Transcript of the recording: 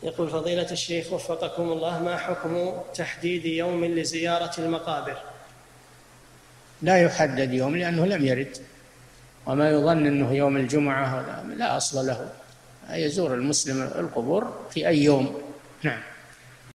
يقول فضيلة الشيخ وفقكم الله، ما حكم تحديد يوم لزيارة المقابر؟ لا يحدد يوم لأنه لم يرد، وما يظن أنه يوم الجمعة لا أصل له، يزور المسلم القبور في أي يوم. نعم.